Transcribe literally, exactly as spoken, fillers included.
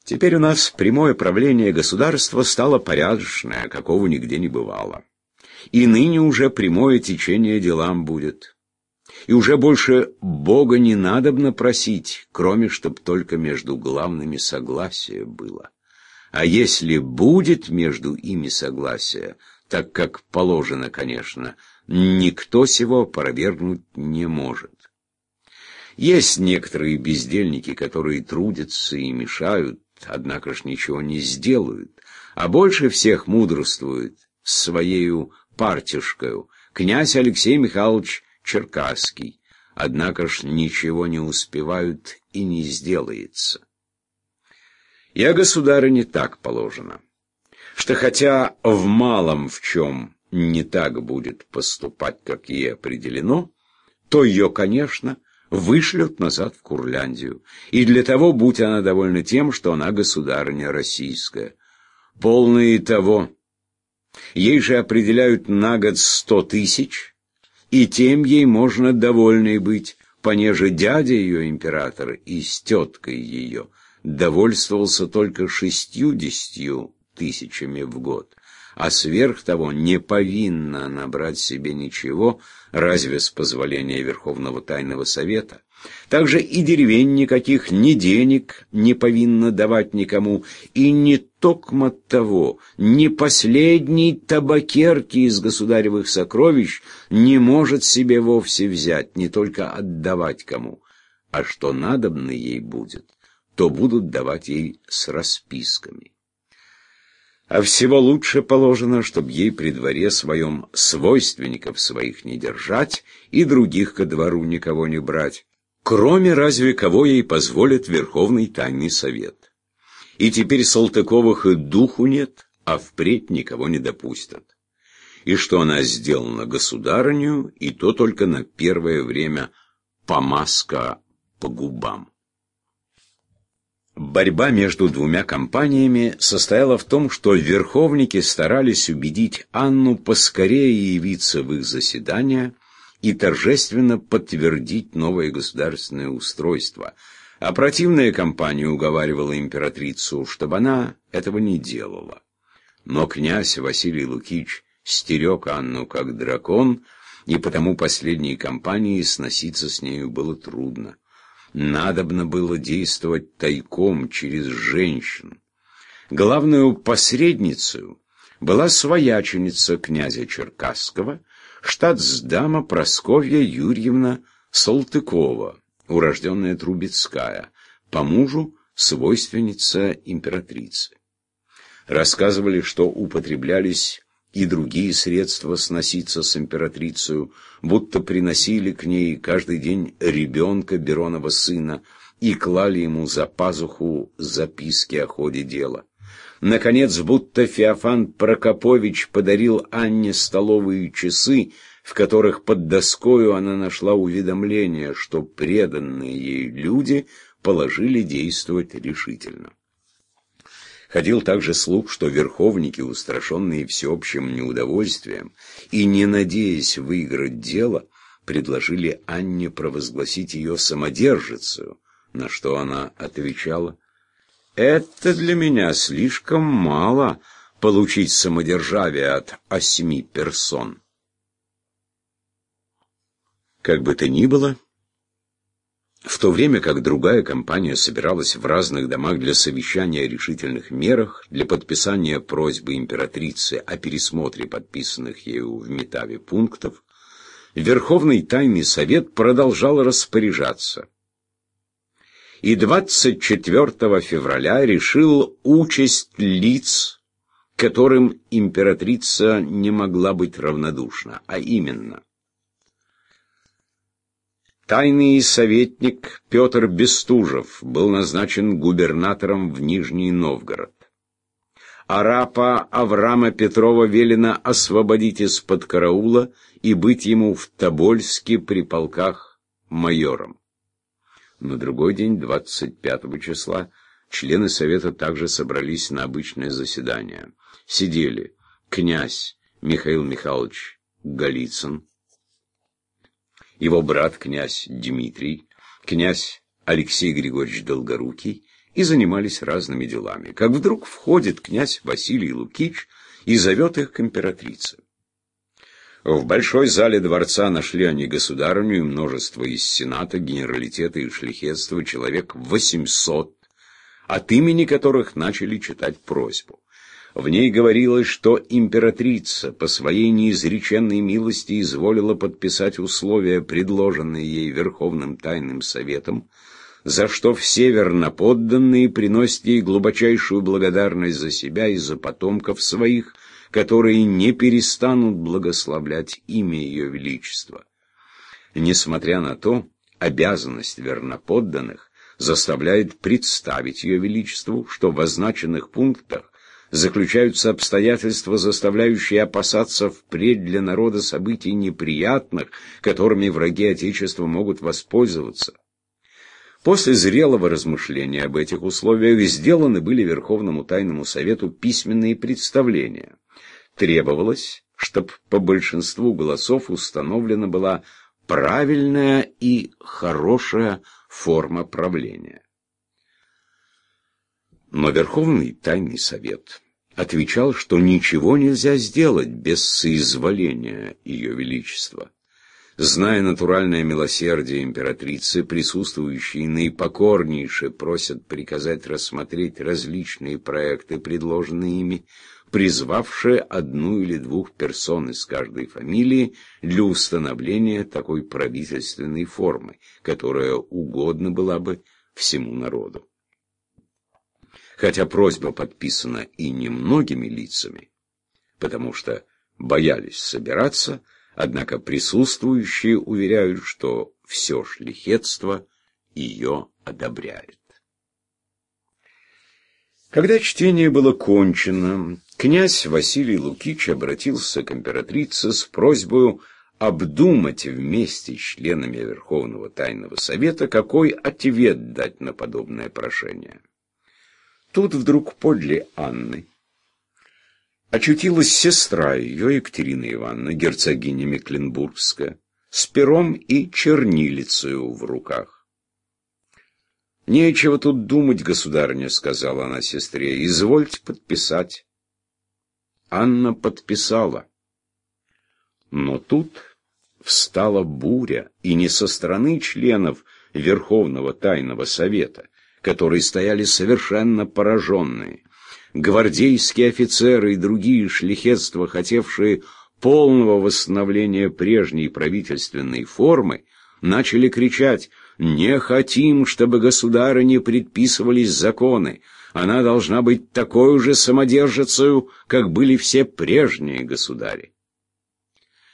Теперь у нас прямое правление государства стало порядочное, какого нигде не бывало. И ныне уже прямое течение делам будет. И уже больше Бога не надобно просить, кроме чтоб только между главными согласие было. А если будет между ими согласие, так как положено, конечно, никто сего опровергнуть не может. Есть некоторые бездельники, которые трудятся и мешают, однако ж ничего не сделают, а больше всех мудрствует своею партишкою князь Алексей Михайлович Черкасский, однако ж ничего не успевают и не сделается. Я, государыне, так положено, что хотя в малом в чем не так будет поступать, как ей определено, то ее, конечно, вышлют назад в Курляндию, и для того, будь она довольна тем, что она государыня российская. Полно и того. Ей же определяют на год сто тысяч, и тем ей можно довольной быть, понеже дядя ее, император, и с теткой ее довольствовался только шестьюдесятью тысячами в год, а сверх того не повинна она брать себе ничего, разве с позволения Верховного Тайного Совета. Также и деревень никаких, ни денег не повинна давать никому, и не токмо того, ни последней табакерки из государевых сокровищ не может себе вовсе взять, не только отдавать кому, а что надобно ей будет, то будут давать ей с расписками. А всего лучше положено, чтобы ей при дворе своем свойственников своих не держать и других ко двору никого не брать, кроме разве кого ей позволит Верховный Тайный Совет. И теперь Салтыковых и духу нет, а впредь никого не допустят. И что она сделана государыню, и то только на первое время помазка по губам. Борьба между двумя компаниями состояла в том, что верховники старались убедить Анну поскорее явиться в их заседания и торжественно подтвердить новое государственное устройство, а противная компания уговаривала императрицу, чтобы она этого не делала. Но князь Василий Лукич стерег Анну как дракон, и потому последней компании сноситься с нею было трудно. Надобно было действовать тайком через женщин. Главную посредницей была свояченица князя Черкасского, штатсдама Прасковья Юрьевна Салтыкова, урожденная Трубецкая, по мужу свойственница императрицы. Рассказывали, что употреблялись и другие средства сноситься с императрицей, будто приносили к ней каждый день ребенка Беронова сына и клали ему за пазуху записки о ходе дела. Наконец, будто Феофан Прокопович подарил Анне столовые часы, в которых под доскою она нашла уведомление, что преданные ей люди положили действовать решительно. Ходил также слух, что верховники, устрашенные всеобщим неудовольствием и не надеясь выиграть дело, предложили Анне провозгласить ее самодержицею, на что она отвечала: «Это для меня слишком мало получить самодержавие от осьми персон». Как бы то ни было, в то время как другая компания собиралась в разных домах для совещания о решительных мерах, для подписания просьбы императрицы о пересмотре подписанных ею в Метаве пунктов, Верховный Тайный Совет продолжал распоряжаться. И двадцать четвёртого февраля решил участь лиц, которым императрица не могла быть равнодушна, а именно: тайный советник Петр Бестужев был назначен губернатором в Нижний Новгород. Арапа Аврама Петрова велено освободить из-под караула и быть ему в Тобольске при полках майором. На другой день, двадцать пятого числа, члены совета также собрались на обычное заседание. Сидели князь Михаил Михайлович Голицын, его брат князь Дмитрий, князь Алексей Григорьевич Долгорукий и занимались разными делами, как вдруг входит князь Василий Лукич и зовет их к императрице. В большой зале дворца нашли они государыню и множество из сената, генералитета и шляхетства, человек восемьсот, от имени которых начали читать просьбу. В ней говорилось, что императрица по своей неизреченной милости изволила подписать условия, предложенные ей Верховным Тайным Советом, за что все верноподданные приносят ей глубочайшую благодарность за себя и за потомков своих, которые не перестанут благословлять имя Ее Величества. Несмотря на то, обязанность верноподданных заставляет представить Ее Величеству, что в означенных пунктах заключаются обстоятельства, заставляющие опасаться впредь для народа событий неприятных, которыми враги Отечества могут воспользоваться. После зрелого размышления об этих условиях сделаны были Верховному Тайному Совету письменные представления. Требовалось, чтобы по большинству голосов установлена была правильная и хорошая форма правления. Но Верховный Тайный Совет отвечал, что ничего нельзя сделать без соизволения Ее Величества. Зная натуральное милосердие императрицы, присутствующие наипокорнейше просят приказать рассмотреть различные проекты, предложенные ими, призвавшие одну или двух персон из каждой фамилии для установления такой правительственной формы, которая угодна была бы всему народу. Хотя просьба подписана и немногими лицами, потому что боялись собираться, однако присутствующие уверяют, что все шляхетство ее одобряет. Когда чтение было кончено, князь Василий Лукич обратился к императрице с просьбой обдумать вместе с членами Верховного Тайного Совета, какой ответ дать на подобное прошение. Тут вдруг подле Анны очутилась сестра ее, Екатерина Ивановна, герцогиня Мекленбургская, с пером и чернилицею в руках. «Нечего тут думать, государыня», — сказала она сестре, — «извольте подписать». Анна подписала. Но тут встала буря, и не со стороны членов Верховного Тайного Совета, которые стояли совершенно пораженные. Гвардейские офицеры и другие шляхетства, хотевшие полного восстановления прежней правительственной формы, начали кричать: «Не хотим, чтобы государыне предписывались законы. Она должна быть такой же самодержицею, как были все прежние государи».